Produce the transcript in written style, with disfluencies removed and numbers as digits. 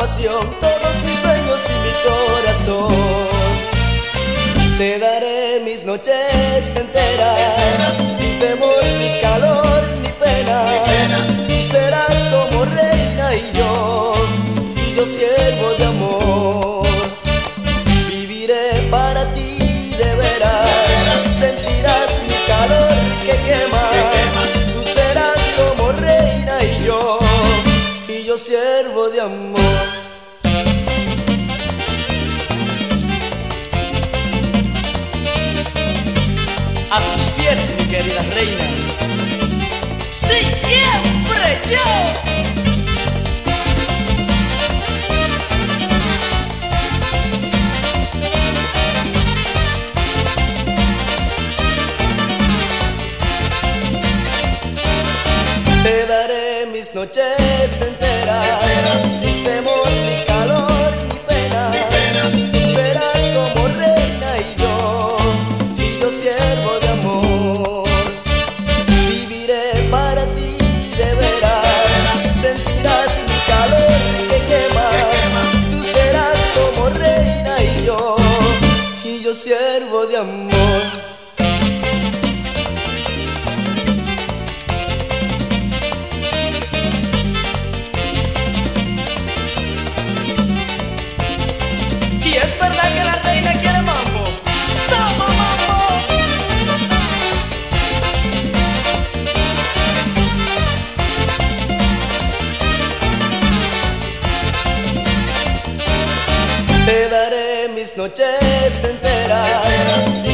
pasión, todos mis sueños y mi corazón. Te daré mis noches enteras, sin temor, ni calor, ni penas. Tú serás como reina y yo siervo de amor. Viviré para ti de veras, sentirás mi calor que quema. Tú serás como reina y yo siervo de amor. A sus pies, mi querida reina, siempre yo. Te daré mis noches enteras, sin temor, ni calor, ni penas. Tú serás como reina y yo siervo de amor. Viviré para ti de veras, sentirás mi calor que quema. Tú serás como reina y yo siervo de amor. Y es verdad que la reina quiere mambo. ¡Toma mambo! Te daré mis noches enteras,